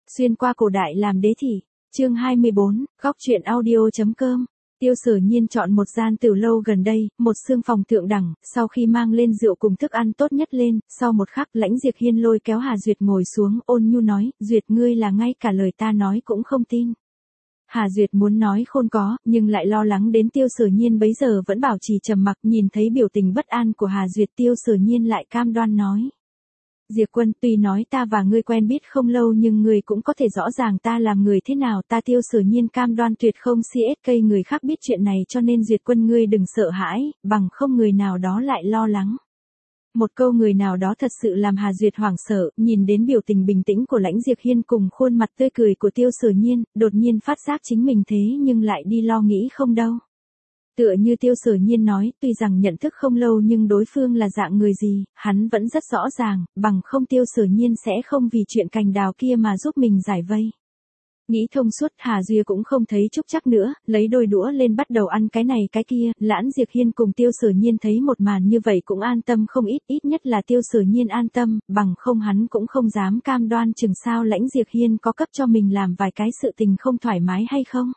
Xuyên qua cổ đại làm đế thị. Chương 24, góc truyện audio.com. Tiêu Sở Nhiên chọn một gian từ lâu gần đây, một xương phòng thượng đẳng, sau khi mang lên rượu cùng thức ăn tốt nhất lên, sau một khắc Lãnh Diệp Hiên lôi kéo Hà Duyệt ngồi xuống, ôn nhu nói, Duyệt ngươi là ngay cả lời ta nói cũng không tin. Hà Duyệt muốn nói khôn có, nhưng lại lo lắng đến Tiêu Sở Nhiên bấy giờ vẫn bảo trì trầm mặc, nhìn thấy biểu tình bất an của Hà Duyệt, Tiêu Sở Nhiên lại cam đoan nói. Diệp Quân, tuy nói ta và ngươi quen biết không lâu nhưng ngươi cũng có thể rõ ràng ta làm người thế nào, ta Tiêu Sở Nhiên cam đoan tuyệt không CSK người khác biết chuyện này, cho nên Duyệt Quân ngươi đừng sợ hãi, bằng không người nào đó lại lo lắng. Một câu người nào đó thật sự làm Hà Duyệt hoảng sợ, nhìn đến biểu tình bình tĩnh của Lãnh Diệp Hiên cùng khuôn mặt tươi cười của Tiêu Sở Nhiên, đột nhiên phát giác chính mình thế nhưng lại đi lo nghĩ không đâu. Tựa như Tiêu Sở Nhiên nói, tuy rằng nhận thức không lâu nhưng đối phương là dạng người gì, hắn vẫn rất rõ ràng, bằng không Tiêu Sở Nhiên sẽ không vì chuyện cành đào kia mà giúp mình giải vây. Nghĩ thông suốt, Hà Duyệt cũng không thấy trúc chắc nữa, lấy đôi đũa lên bắt đầu ăn cái này cái kia, Lãnh Diệp Hiên cùng Tiêu Sở Nhiên thấy một màn như vậy cũng an tâm không ít, ít nhất là Tiêu Sở Nhiên an tâm, bằng không hắn cũng không dám cam đoan chừng sao Lãnh Diệp Hiên có cấp cho mình làm vài cái sự tình không thoải mái hay không.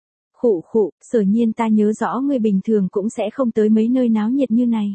Khụ, Sở Nhiên ta nhớ rõ ngươi bình thường cũng sẽ không tới mấy nơi náo nhiệt như này.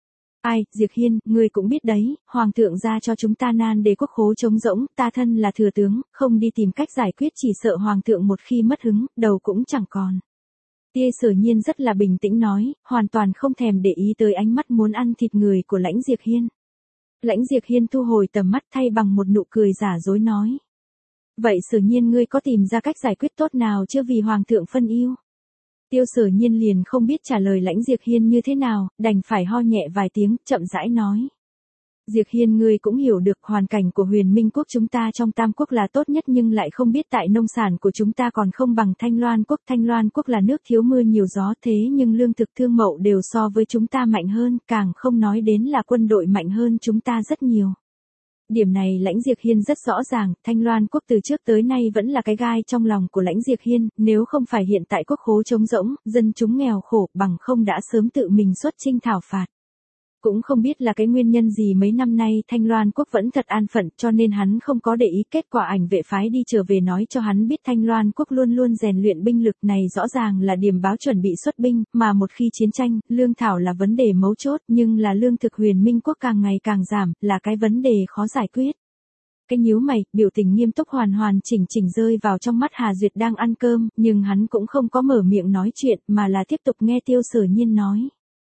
Ai, Diệp Hiên, ngươi cũng biết đấy, Hoàng thượng ra cho chúng ta nan đề quốc khố trống rỗng, ta thân là thừa tướng, không đi tìm cách giải quyết chỉ sợ Hoàng thượng một khi mất hứng, đầu cũng chẳng còn. Tiêu Sở Nhiên rất là bình tĩnh nói, hoàn toàn không thèm để ý tới ánh mắt muốn ăn thịt người của Lãnh Diệp Hiên. Lãnh Diệp Hiên thu hồi tầm mắt thay bằng một nụ cười giả dối nói. Vậy Sở Nhiên ngươi có tìm ra cách giải quyết tốt nào chưa vì Hoàng thượng phân ưu? Tiêu Sở Nhiên liền không biết trả lời Lãnh Diệp Hiên như thế nào, đành phải ho nhẹ vài tiếng, chậm rãi nói. Diệp Hiên ngươi cũng hiểu được hoàn cảnh của Huyền Minh quốc chúng ta trong Tam quốc là tốt nhất nhưng lại không biết tại nông sản của chúng ta còn không bằng Thanh Loan quốc là nước thiếu mưa nhiều gió thế nhưng lương thực thương mậu đều so với chúng ta mạnh hơn, càng không nói đến là quân đội mạnh hơn chúng ta rất nhiều. Điểm này Lãnh Diệp Hiên rất rõ ràng, Thanh Loan quốc từ trước tới nay vẫn là cái gai trong lòng của Lãnh Diệp Hiên, nếu không phải hiện tại quốc khố trống rỗng, dân chúng nghèo khổ, bằng không đã sớm tự mình xuất chinh thảo phạt. Cũng không biết là cái nguyên nhân gì mấy năm nay Thanh Loan quốc vẫn thật an phận cho nên hắn không có để ý, kết quả ảnh vệ phái đi trở về nói cho hắn biết Thanh Loan quốc luôn luôn rèn luyện binh lực này rõ ràng là điểm báo chuẩn bị xuất binh, mà một khi chiến tranh, lương thảo là vấn đề mấu chốt nhưng là lương thực Huyền Minh quốc càng ngày càng giảm, là cái vấn đề khó giải quyết. Cái nhíu mày, biểu tình nghiêm túc hoàn chỉnh rơi vào trong mắt Hà Duyệt đang ăn cơm, nhưng hắn cũng không có mở miệng nói chuyện mà là tiếp tục nghe Tiêu Sở Nhiên nói.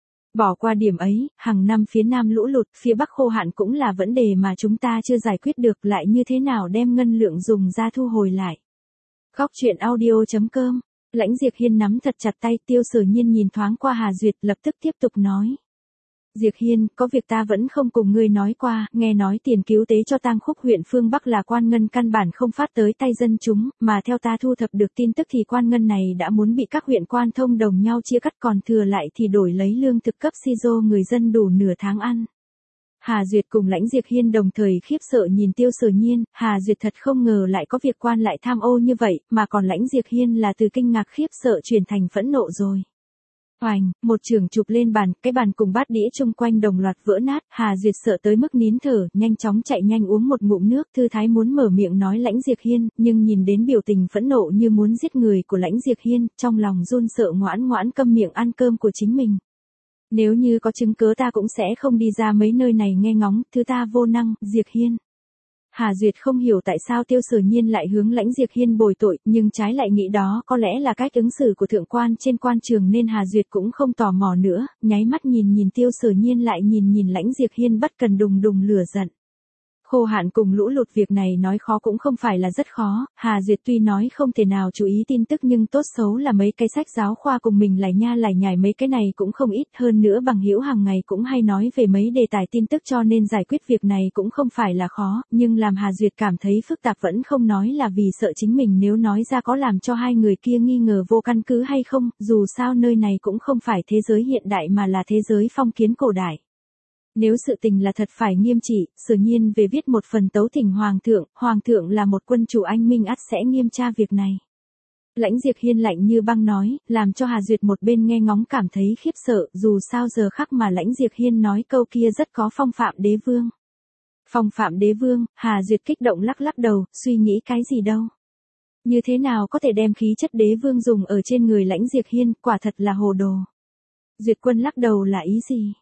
Bỏ qua điểm ấy, hàng năm phía Nam lũ lụt, phía Bắc khô hạn cũng là vấn đề mà chúng ta chưa giải quyết được, lại như thế nào đem ngân lượng dùng ra thu hồi lại. Góc truyện audio.com. Lãnh Diệp Hiên nắm thật chặt tay, Tiêu Sở Nhiên nhìn thoáng qua Hà Duyệt lập tức tiếp tục nói. Diệp Hiên, có việc ta vẫn không cùng ngươi nói qua, nghe nói tiền cứu tế cho Tang Khúc huyện phương Bắc là quan ngân căn bản không phát tới tay dân chúng, mà theo ta thu thập được tin tức thì quan ngân này đã muốn bị các huyện quan thông đồng nhau chia cắt còn thừa lại thì đổi lấy lương thực cấp si dô người dân đủ nửa tháng ăn. Hà Duyệt cùng Lãnh Diệp Hiên đồng thời khiếp sợ nhìn Tiêu Sở Nhiên, Hà Duyệt thật không ngờ lại có việc quan lại tham ô như vậy, mà còn Lãnh Diệp Hiên là từ kinh ngạc khiếp sợ chuyển thành phẫn nộ rồi. Oành, một trường chụp lên bàn, cái bàn cùng bát đĩa chung quanh đồng loạt vỡ nát, Hà Duyệt sợ tới mức nín thở, nhanh chóng chạy nhanh uống một ngụm nước, thư thái muốn mở miệng nói Lãnh Diệp Hiên, nhưng nhìn đến biểu tình phẫn nộ như muốn giết người của Lãnh Diệp Hiên, trong lòng run sợ ngoãn câm miệng ăn cơm của chính mình. Nếu như có chứng cớ ta cũng sẽ không đi ra mấy nơi này nghe ngóng, thứ ta vô năng, Diệp Hiên. Hà Duyệt không hiểu tại sao Tiêu Sở Nhiên lại hướng Lãnh Diệp Hiên bồi tội, nhưng trái lại nghĩ đó có lẽ là cách ứng xử của thượng quan trên quan trường nên Hà Duyệt cũng không tò mò nữa, nháy mắt nhìn Tiêu Sở Nhiên lại nhìn Lãnh Diệp Hiên bất cần đùng lửa giận. Khô hạn cùng lũ lụt việc này nói khó cũng không phải là rất khó, Hà Duyệt tuy nói không thể nào chú ý tin tức nhưng tốt xấu là mấy cái sách giáo khoa cùng mình lải nhải mấy cái này cũng không ít, hơn nữa bằng hữu hàng ngày cũng hay nói về mấy đề tài tin tức cho nên giải quyết việc này cũng không phải là khó, nhưng làm Hà Duyệt cảm thấy phức tạp vẫn không nói là vì sợ chính mình nếu nói ra có làm cho hai người kia nghi ngờ vô căn cứ hay không, dù sao nơi này cũng không phải thế giới hiện đại mà là thế giới phong kiến cổ đại. Nếu sự tình là thật phải nghiêm trị, Sở Nhiên về viết một phần tấu thỉnh Hoàng thượng là một quân chủ anh minh ắt sẽ nghiêm tra việc này. Lãnh Diệp Hiên lạnh như băng nói, làm cho Hà Duyệt một bên nghe ngóng cảm thấy khiếp sợ, dù sao giờ khắc mà Lãnh Diệp Hiên nói câu kia rất có phong phạm đế vương. Phong phạm đế vương, Hà Duyệt kích động lắc lắc đầu, suy nghĩ cái gì đâu. Như thế nào có thể đem khí chất đế vương dùng ở trên người Lãnh Diệp Hiên, quả thật là hồ đồ. Duyệt Quân lắc đầu là ý gì?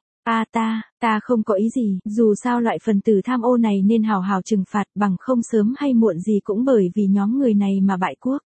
Ta không có ý gì, dù sao loại phần tử tham ô này nên hào hào trừng phạt bằng không sớm hay muộn gì cũng bởi vì nhóm người này mà bại quốc.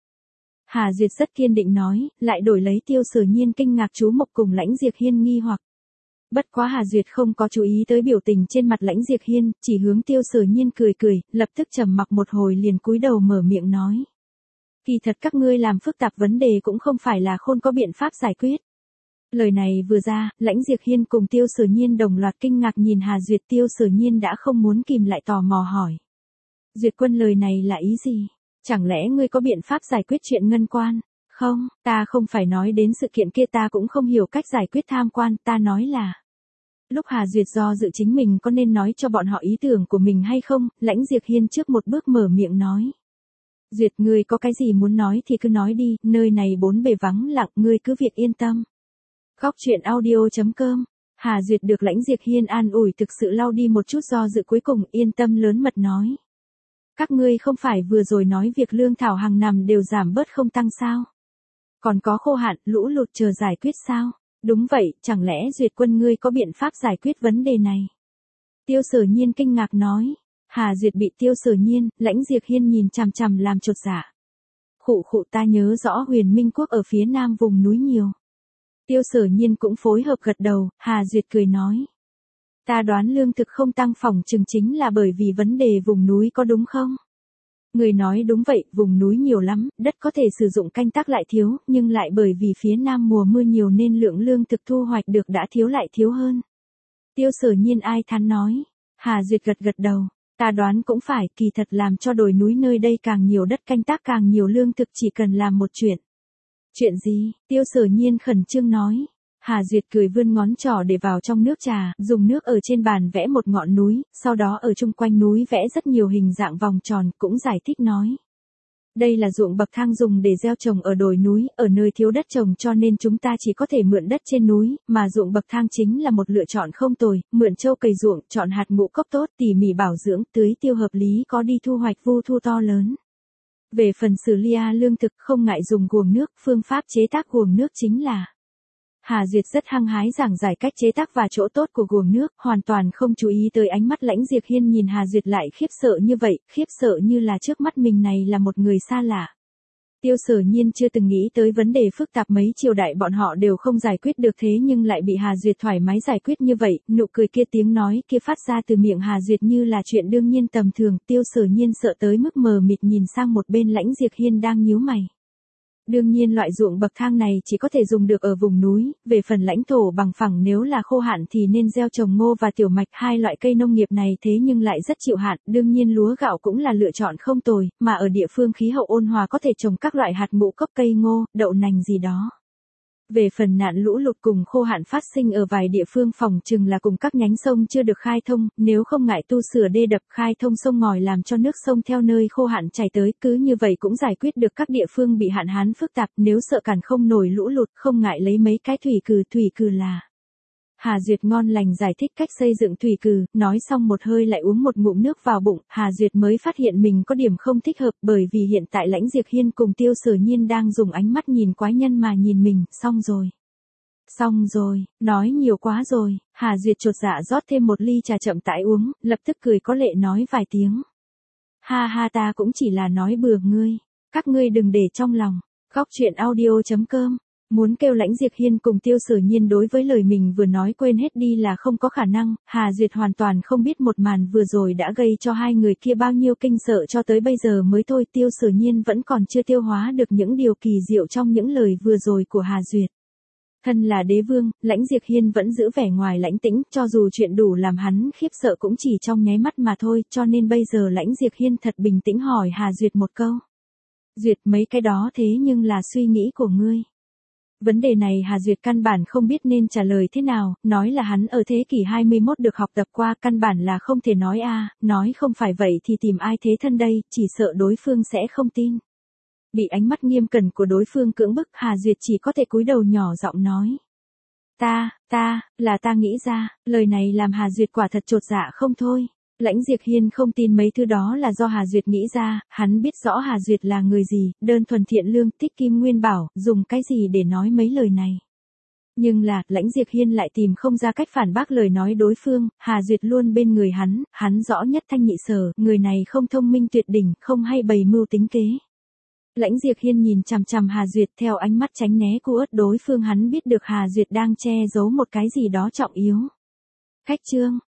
Hà Duyệt rất kiên định nói, lại đổi lấy Tiêu Sở Nhiên kinh ngạc chú mục cùng Lãnh Diệp Hiên nghi hoặc. Bất quá Hà Duyệt không có chú ý tới biểu tình trên mặt Lãnh Diệp Hiên, chỉ hướng Tiêu Sở Nhiên cười cười, lập tức trầm mặc một hồi liền cúi đầu mở miệng nói. Kỳ thật các ngươi làm phức tạp vấn đề cũng không phải là không có biện pháp giải quyết. Lời này vừa ra, Lãnh Diệp Hiên cùng Tiêu Sở Nhiên đồng loạt kinh ngạc nhìn Hà Duyệt. Tiêu Sở Nhiên đã không muốn kìm lại tò mò hỏi. Duyệt Quân lời này là ý gì? Chẳng lẽ ngươi có biện pháp giải quyết chuyện ngân quan? Không, ta không phải nói đến sự kiện kia, ta cũng không hiểu cách giải quyết tham quan, ta nói là. Lúc Hà Duyệt do dự chính mình có nên nói cho bọn họ ý tưởng của mình hay không, Lãnh Diệp Hiên trước một bước mở miệng nói. Duyệt, ngươi có cái gì muốn nói thì cứ nói đi, nơi này bốn bề vắng lặng, ngươi cứ việc yên tâm. Góc truyện audio.com. Hà Duyệt được Lãnh Diệp Hiên an ủi thực sự lau đi một chút do dự, cuối cùng yên tâm lớn mật nói. Các ngươi không phải vừa rồi nói việc lương thảo hàng năm đều giảm bớt không tăng sao? Còn có khô hạn, lũ lụt chờ giải quyết sao? Đúng vậy, chẳng lẽ Duyệt Quân ngươi có biện pháp giải quyết vấn đề này? Tiêu Sở Nhiên kinh ngạc nói. Hà Duyệt bị Tiêu Sở Nhiên, Lãnh Diệp Hiên nhìn chằm chằm làm chột dạ. Khụ, ta nhớ rõ Huyền Minh Quốc ở phía nam vùng núi nhiều. Tiêu Sở Nhiên cũng phối hợp gật đầu, Hà Duyệt cười nói. Ta đoán lương thực không tăng phỏng chừng chính là bởi vì vấn đề vùng núi có đúng không? Người nói đúng vậy, vùng núi nhiều lắm, đất có thể sử dụng canh tác lại thiếu, nhưng lại bởi vì phía nam mùa mưa nhiều nên lượng lương thực thu hoạch được đã thiếu lại thiếu hơn. Tiêu Sở Nhiên ai thán nói. Hà Duyệt gật đầu. Ta đoán cũng phải, kỳ thật làm cho đồi núi nơi đây càng nhiều đất canh tác càng nhiều lương thực chỉ cần làm một chuyện. Chuyện gì? Tiêu Sở Nhiên khẩn trương nói. Hà Duyệt cười vươn ngón trỏ để vào trong nước trà, dùng nước ở trên bàn vẽ một ngọn núi, sau đó ở chung quanh núi vẽ rất nhiều hình dạng vòng tròn, cũng giải thích nói. Đây là ruộng bậc thang dùng để gieo trồng ở đồi núi, ở nơi thiếu đất trồng cho nên chúng ta chỉ có thể mượn đất trên núi, mà ruộng bậc thang chính là một lựa chọn không tồi, mượn trâu cày ruộng, chọn hạt ngũ cốc tốt, tỉ mỉ bảo dưỡng, tưới tiêu hợp lý có đi thu hoạch vu thu to lớn. Về phần xử lý lương thực không ngại dùng guồng nước, phương pháp chế tác guồng nước chính là. Hà Duyệt rất hăng hái giảng giải cách chế tác và chỗ tốt của guồng nước, hoàn toàn không chú ý tới ánh mắt Lãnh Diệp Hiên nhìn Hà Duyệt lại khiếp sợ như vậy, khiếp sợ như là trước mắt mình này là một người xa lạ. Tiêu Sở Nhiên chưa từng nghĩ tới vấn đề phức tạp mấy triều đại bọn họ đều không giải quyết được, thế nhưng lại bị Hà Duyệt thoải mái giải quyết như vậy, nụ cười kia tiếng nói kia phát ra từ miệng Hà Duyệt như là chuyện đương nhiên tầm thường. Tiêu Sở Nhiên sợ tới mức mờ mịt nhìn sang một bên Lãnh Diệp Hiên đang nhíu mày. Đương nhiên loại ruộng bậc thang này chỉ có thể dùng được ở vùng núi, về phần lãnh thổ bằng phẳng nếu là khô hạn thì nên gieo trồng ngô và tiểu mạch, hai loại cây nông nghiệp này thế nhưng lại rất chịu hạn, đương nhiên lúa gạo cũng là lựa chọn không tồi, mà ở địa phương khí hậu ôn hòa có thể trồng các loại hạt ngũ cốc, cây ngô, đậu nành gì đó. Về phần nạn lũ lụt cùng khô hạn phát sinh ở vài địa phương phòng chừng là cùng các nhánh sông chưa được khai thông, nếu không ngại tu sửa đê đập khai thông sông ngòi làm cho nước sông theo nơi khô hạn chảy tới, cứ như vậy cũng giải quyết được các địa phương bị hạn hán phức tạp, nếu sợ cản không nổi lũ lụt không ngại lấy mấy cái thủy cừ là. Hà Duyệt ngon lành giải thích cách xây dựng thủy cừ, nói xong một hơi lại uống một ngụm nước vào bụng, Hà Duyệt mới phát hiện mình có điểm không thích hợp, bởi vì hiện tại Lãnh Diệp Hiên cùng Tiêu Sở Nhiên đang dùng ánh mắt nhìn quái nhân mà nhìn mình, xong rồi, nói nhiều quá rồi. Hà Duyệt chột dạ rót thêm một ly trà chậm rãi uống, lập tức cười có lệ nói vài tiếng. Ha, ta cũng chỉ là nói bừa ngươi, các ngươi đừng để trong lòng. Góc truyện audio.com. Muốn kêu Lãnh Diệp Hiên cùng Tiêu Sở Nhiên đối với lời mình vừa nói quên hết đi là không có khả năng, Hà Duyệt hoàn toàn không biết một màn vừa rồi đã gây cho hai người kia bao nhiêu kinh sợ cho tới bây giờ mới thôi. Tiêu Sở Nhiên vẫn còn chưa tiêu hóa được những điều kỳ diệu trong những lời vừa rồi của Hà Duyệt. Thân là đế vương, Lãnh Diệp Hiên vẫn giữ vẻ ngoài lãnh tĩnh, cho dù chuyện đủ làm hắn khiếp sợ cũng chỉ trong nháy mắt mà thôi, cho nên bây giờ Lãnh Diệp Hiên thật bình tĩnh hỏi Hà Duyệt một câu. Duyệt, mấy cái đó thế nhưng là suy nghĩ của ngươi. Vấn đề này Hà Duyệt căn bản không biết nên trả lời thế nào, nói là hắn ở thế kỷ 21 được học tập qua, căn bản là không thể nói nói không phải vậy thì tìm ai thế thân đây, chỉ sợ đối phương sẽ không tin. Bị ánh mắt nghiêm cẩn của đối phương cưỡng bức, Hà Duyệt chỉ có thể cúi đầu nhỏ giọng nói. Ta nghĩ ra, lời này làm Hà Duyệt quả thật chột dạ không thôi. Lãnh Diệp Hiên không tin mấy thứ đó là do Hà Duyệt nghĩ ra, hắn biết rõ Hà Duyệt là người gì, đơn thuần thiện lương, tích kim nguyên bảo, dùng cái gì để nói mấy lời này. Nhưng là, Lãnh Diệp Hiên lại tìm không ra cách phản bác lời nói đối phương, Hà Duyệt luôn bên người hắn rõ nhất thanh nhị sở, người này không thông minh tuyệt đỉnh, không hay bày mưu tính kế. Lãnh Diệp Hiên nhìn chằm chằm Hà Duyệt theo ánh mắt tránh né cu uất đối phương, hắn biết được Hà Duyệt đang che giấu một cái gì đó trọng yếu. Khách trương,